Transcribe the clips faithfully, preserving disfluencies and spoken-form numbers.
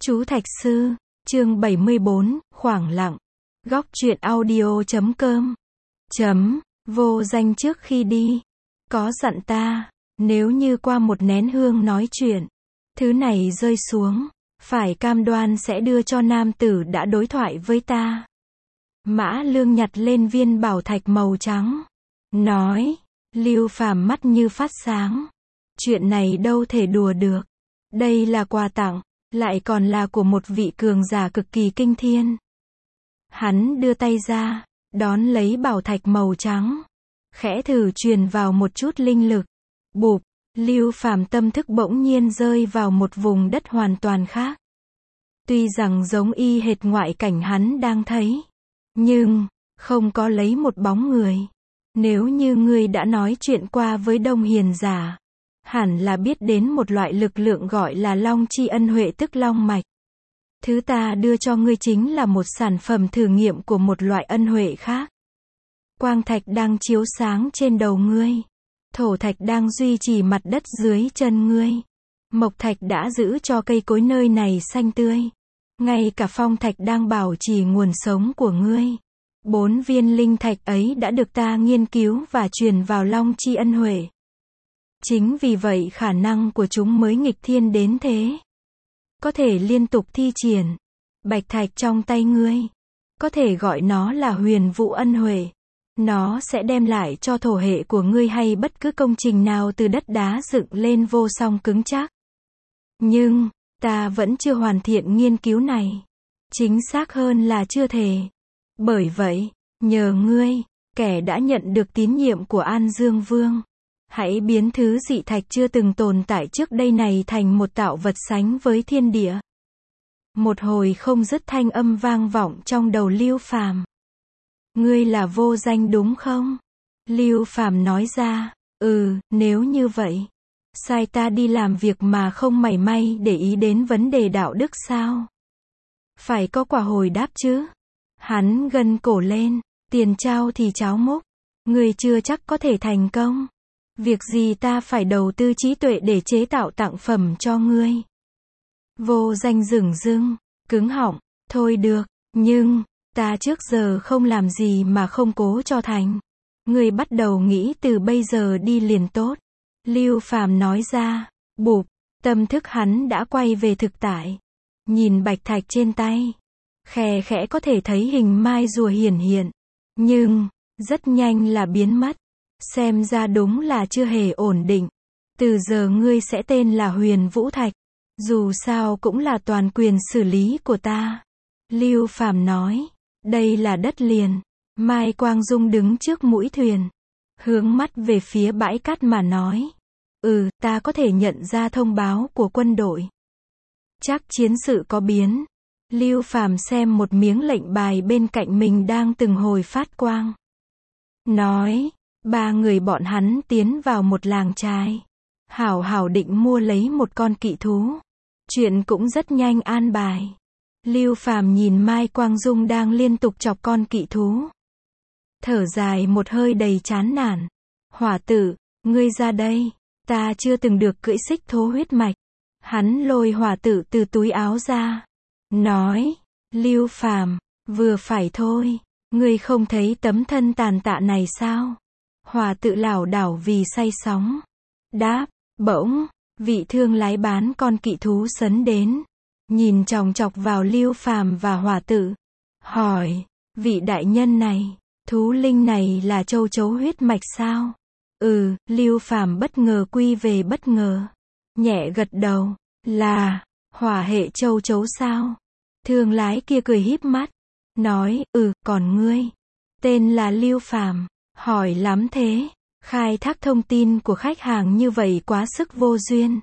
Chú Thạch Sư, chương bảy mươi bốn, khoảng lặng. Góc truyện audio chấm com. Chấm, vô danh trước khi đi. Có dặn ta, nếu như qua một nén hương nói chuyện, thứ này rơi xuống, phải cam đoan sẽ đưa cho nam tử đã đối thoại với ta. Mã Lương nhặt lên viên bảo thạch màu trắng. Nói, Lưu Phàm mắt như phát sáng. Chuyện này đâu thể đùa được. Đây là quà tặng, lại còn là của một vị cường giả cực kỳ kinh thiên. Hắn đưa tay ra, đón lấy bảo thạch màu trắng. Khẽ thử truyền vào một chút linh lực. Bụp, Lưu Phàm tâm thức bỗng nhiên rơi vào một vùng đất hoàn toàn khác. Tuy rằng giống y hệt ngoại cảnh hắn đang thấy, nhưng không có lấy một bóng người. Nếu như ngươi đã nói chuyện qua với Đông Hiền giả, hẳn là biết đến một loại lực lượng gọi là Long Chi Ân Huệ, tức Long Mạch. Thứ ta đưa cho ngươi chính là một sản phẩm thử nghiệm của một loại ân huệ khác. Quang thạch đang chiếu sáng trên đầu ngươi. Thổ thạch đang duy trì mặt đất dưới chân ngươi. Mộc thạch đã giữ cho cây cối nơi này xanh tươi. Ngay cả phong thạch đang bảo trì nguồn sống của ngươi. Bốn viên linh thạch ấy đã được ta nghiên cứu và truyền vào Long Chi Ân Huệ. Chính vì vậy khả năng của chúng mới nghịch thiên đến thế. Có thể liên tục thi triển. Bạch thạch trong tay ngươi, có thể gọi nó là Huyền Vũ Ân Huệ. Nó sẽ đem lại cho thổ hệ của ngươi hay bất cứ công trình nào từ đất đá dựng lên vô song cứng chắc. Nhưng, ta vẫn chưa hoàn thiện nghiên cứu này. Chính xác hơn là chưa thể. Bởi vậy, nhờ ngươi, kẻ đã nhận được tín nhiệm của An Dương Vương, hãy biến thứ dị thạch chưa từng tồn tại trước đây này thành một tạo vật sánh với thiên địa. Một hồi không dứt thanh âm vang vọng trong đầu Lưu Phàm. Ngươi là vô danh đúng không? Lưu Phàm nói ra, ừ, nếu như vậy, sai ta đi làm việc mà không mảy may để ý đến vấn đề đạo đức sao? Phải có quả hồi đáp chứ. Hắn gân cổ lên, tiền trao thì cháo múc, ngươi chưa chắc có thể thành công. Việc gì ta phải đầu tư trí tuệ để chế tạo tặng phẩm cho ngươi? Vô danh dửng dưng, cứng họng, thôi được, nhưng, ta trước giờ không làm gì mà không cố cho thành. Ngươi bắt đầu nghĩ từ bây giờ đi liền tốt. Lưu Phàm nói ra, bụp, tâm thức hắn đã quay về thực tại. Nhìn bạch thạch trên tay, khe khẽ có thể thấy hình mai rùa hiển hiện. Nhưng, rất nhanh là biến mất. Xem ra đúng là chưa hề ổn định. Từ giờ ngươi sẽ tên là Huyền Vũ Thạch. Dù sao cũng là toàn quyền xử lý của ta. Lưu Phàm nói, đây là đất liền. Mai Quang Dung đứng trước mũi thuyền, hướng mắt về phía bãi cát mà nói, ừ, ta có thể nhận ra thông báo của quân đội. Chắc chiến sự có biến. Lưu Phàm xem một miếng lệnh bài bên cạnh mình đang từng hồi phát quang. Nói, ba người bọn hắn tiến vào một làng trài. Hảo hảo định mua lấy một con kỵ thú. Chuyện cũng rất nhanh an bài. Lưu Phàm nhìn Mai Quang Dung đang liên tục chọc con kỵ thú. Thở dài một hơi đầy chán nản. Hỏa tử, ngươi ra đây. Ta chưa từng được cưỡi xích thố huyết mạch. Hắn lôi hỏa tử từ túi áo ra. Nói, Lưu Phàm, vừa phải thôi. Ngươi không thấy tấm thân tàn tạ này sao? Hỏa tử lảo đảo vì say sóng. Đáp, bỗng, vị thương lái bán con kỵ thú sấn đến. Nhìn chòng chọc vào Lưu Phàm và hỏa tử. Hỏi, vị đại nhân này, thú linh này là châu chấu huyết mạch sao? Ừ, Lưu Phàm bất ngờ quy về bất ngờ. Nhẹ gật đầu, là, hỏa hệ châu chấu sao? Thương lái kia cười híp mắt. Nói, ừ, còn ngươi? Tên là Lưu Phàm. Hỏi lắm thế. Khai thác thông tin của khách hàng như vậy quá sức vô duyên.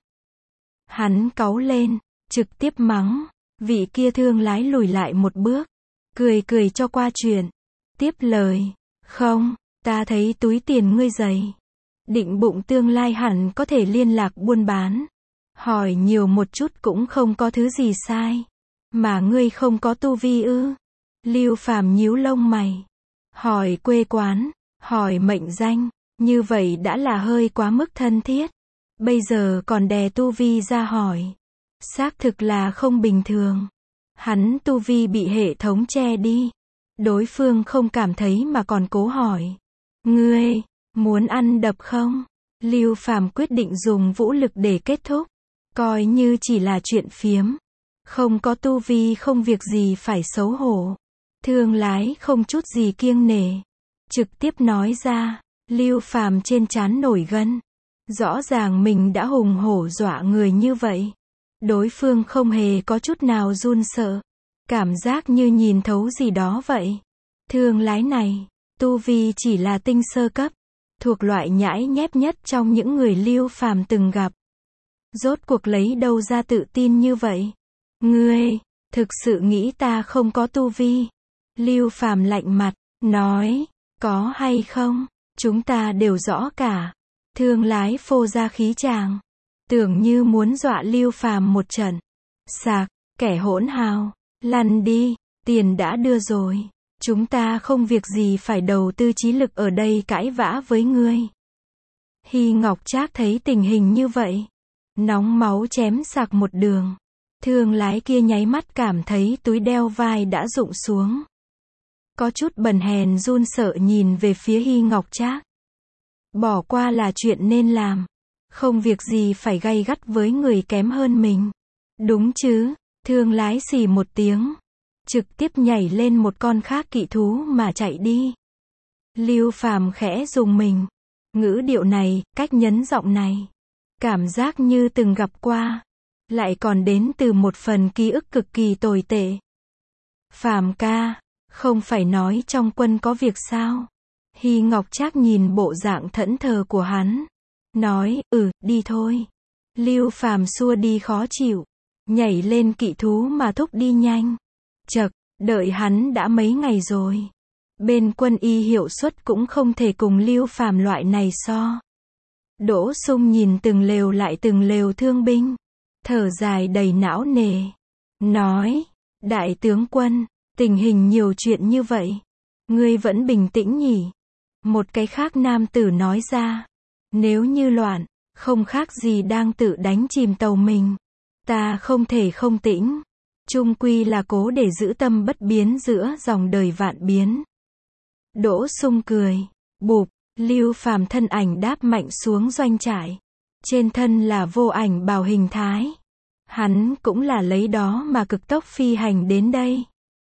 Hắn cáu lên, trực tiếp mắng. Vị kia thương lái lùi lại một bước. Cười cười cho qua chuyện. Tiếp lời. Không, ta thấy túi tiền ngươi dày. Định bụng tương lai hẳn có thể liên lạc buôn bán. Hỏi nhiều một chút cũng không có thứ gì sai. Mà ngươi không có tu vi ư? Lưu Phàm nhíu lông mày. Hỏi quê quán, hỏi mệnh danh, như vậy đã là hơi quá mức thân thiết. Bây giờ còn đè tu vi ra hỏi. Xác thực là không bình thường. Hắn tu vi bị hệ thống che đi. Đối phương không cảm thấy mà còn cố hỏi. Ngươi, muốn ăn đập không? Lưu Phàm quyết định dùng vũ lực để kết thúc. Coi như chỉ là chuyện phiếm. Không có tu vi không việc gì phải xấu hổ. Thương lái không chút gì kiêng nể. Trực tiếp nói ra, Lưu Phàm trên trán nổi gân. Rõ ràng mình đã hùng hổ dọa người như vậy. Đối phương không hề có chút nào run sợ. Cảm giác như nhìn thấu gì đó vậy. Thương lái này, tu vi chỉ là tinh sơ cấp. Thuộc loại nhãi nhép nhất trong những người Lưu Phàm từng gặp. Rốt cuộc lấy đâu ra tự tin như vậy? Ngươi, thực sự nghĩ ta không có tu vi? Lưu Phàm lạnh mặt, nói, có hay không, chúng ta đều rõ cả. Thương lái phô ra khí tràng, tưởng như muốn dọa Lưu Phàm một trận. Sạc, kẻ hỗn hào, lăn đi, tiền đã đưa rồi. Chúng ta không việc gì phải đầu tư trí lực ở đây cãi vã với ngươi. Hy Ngọc Trác thấy tình hình như vậy. Nóng máu chém sạc một đường. Thương lái kia nháy mắt cảm thấy túi đeo vai đã rụng xuống. Có chút bần hèn run sợ nhìn về phía Hy Ngọc Trác. Bỏ qua là chuyện nên làm. Không việc gì phải gay gắt với người kém hơn mình. Đúng chứ, thương lái xì một tiếng. Trực tiếp nhảy lên một con khác kỵ thú mà chạy đi. Lưu Phàm khẽ dùng mình. Ngữ điệu này, cách nhấn giọng này. Cảm giác như từng gặp qua. Lại còn đến từ một phần ký ức cực kỳ tồi tệ. Phàm ca, không phải nói trong quân có việc sao? Hy Ngọc Trác nhìn bộ dạng thẫn thờ của hắn. Nói, ừ, đi thôi. Lưu Phàm xua đi khó chịu. Nhảy lên kỵ thú mà thúc đi nhanh. Chậc, đợi hắn đã mấy ngày rồi. Bên quân y hiệu suất cũng không thể cùng Lưu Phàm loại này so. Đỗ Sung nhìn từng lều lại từng lều thương binh. Thở dài đầy não nề. Nói, đại tướng quân, tình hình nhiều chuyện như vậy. Ngươi vẫn bình tĩnh nhỉ? Một cái khác nam tử nói ra. Nếu như loạn, không khác gì đang tự đánh chìm tàu mình. Ta không thể không tĩnh. Chung quy là cố để giữ tâm bất biến giữa dòng đời vạn biến. Đỗ Sung cười. Bụp, Lưu Phàm thân ảnh đáp mạnh xuống doanh trại. Trên thân là vô ảnh bào hình thái. Hắn cũng là lấy đó mà cực tốc phi hành đến đây.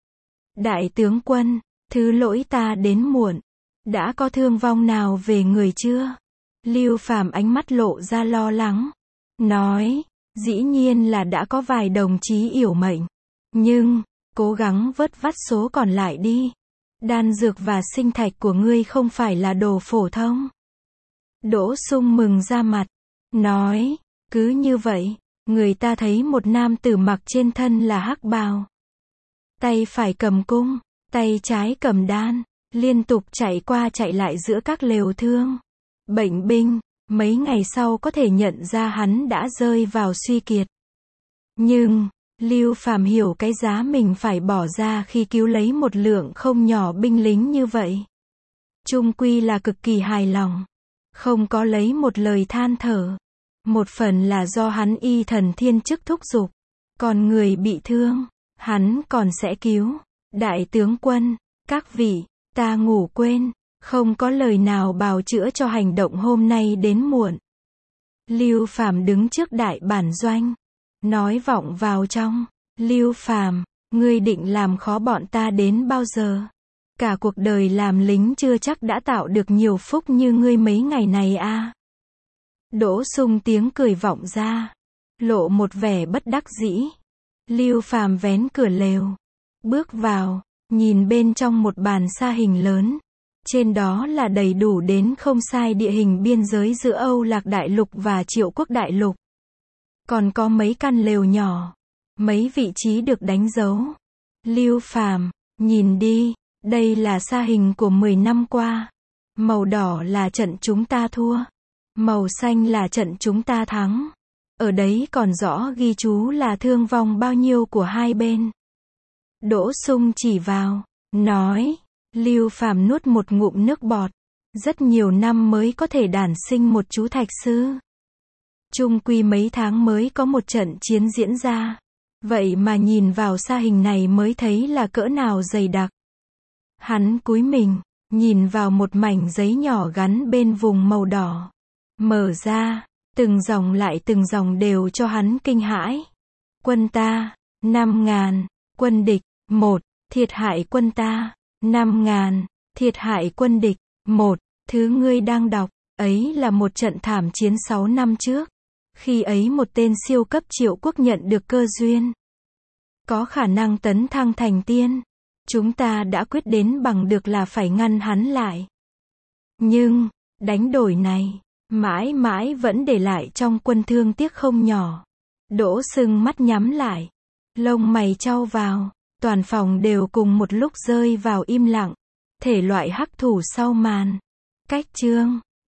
Đại tướng quân, thứ lỗi ta đến muộn. Đã có thương vong nào về người chưa? Lưu Phàm ánh mắt lộ ra lo lắng. Nói, dĩ nhiên là đã có vài đồng chí yểu mệnh. Nhưng, cố gắng vớt vát số còn lại đi. Đan dược và sinh thạch của ngươi không phải là đồ phổ thông. Đỗ Sung mừng ra mặt. Nói, cứ như vậy, người ta thấy một nam tử mặc trên thân là hắc bào. Tay phải cầm cung, tay trái cầm đan, liên tục chạy qua chạy lại giữa các lều thương. Bệnh binh, mấy ngày sau có thể nhận ra hắn đã rơi vào suy kiệt. Nhưng, Lưu Phàm hiểu cái giá mình phải bỏ ra khi cứu lấy một lượng không nhỏ binh lính như vậy. Chung quy là cực kỳ hài lòng. Không có lấy một lời than thở. Một phần là do hắn y thần thiên chức thúc giục. Còn người bị thương, hắn còn sẽ cứu. Đại tướng quân, các vị, ta ngủ quên, không có lời nào bào chữa cho hành động hôm nay đến muộn. Lưu Phàm đứng trước đại bản doanh. Nói vọng vào trong. Lưu Phàm, ngươi định làm khó bọn ta đến bao giờ? Cả cuộc đời làm lính chưa chắc đã tạo được nhiều phúc như ngươi mấy ngày này a. À? Đỗ Sung tiếng cười vọng ra. Lộ một vẻ bất đắc dĩ. Lưu Phàm vén cửa lều. Bước vào, nhìn bên trong một bàn sa hình lớn. Trên đó là đầy đủ đến không sai địa hình biên giới giữa Âu Lạc Đại Lục và Triệu Quốc Đại Lục. Còn có mấy căn lều nhỏ. Mấy vị trí được đánh dấu. Lưu Phàm, nhìn đi, đây là sa hình của mười năm qua. Màu đỏ là trận chúng ta thua. Màu xanh là trận chúng ta thắng. Ở đấy còn rõ ghi chú là thương vong bao nhiêu của hai bên. Đỗ Sung chỉ vào, nói, Lưu Phàm nuốt một ngụm nước bọt. Rất nhiều năm mới có thể đản sinh một chú thạch sư. Chung quy mấy tháng mới có một trận chiến diễn ra. Vậy mà nhìn vào xa hình này mới thấy là cỡ nào dày đặc. Hắn cúi mình, nhìn vào một mảnh giấy nhỏ gắn bên vùng màu đỏ. Mở ra, từng dòng lại từng dòng đều cho hắn kinh hãi. Quân ta, năm ngàn, quân địch, một, thiệt hại quân ta, năm ngàn, thiệt hại quân địch, một, thứ ngươi đang đọc, ấy là một trận thảm chiến sáu năm trước. Khi ấy một tên siêu cấp Triệu Quốc nhận được cơ duyên. Có khả năng tấn thăng thành tiên. Chúng ta đã quyết đến bằng được là phải ngăn hắn lại. Nhưng, đánh đổi này, mãi mãi vẫn để lại trong quân thương tiếc không nhỏ. Đỗ Sưng mắt nhắm lại. Lông mày chau vào. Toàn phòng đều cùng một lúc rơi vào im lặng. Thể loại hắc thủ sau màn. Cách chương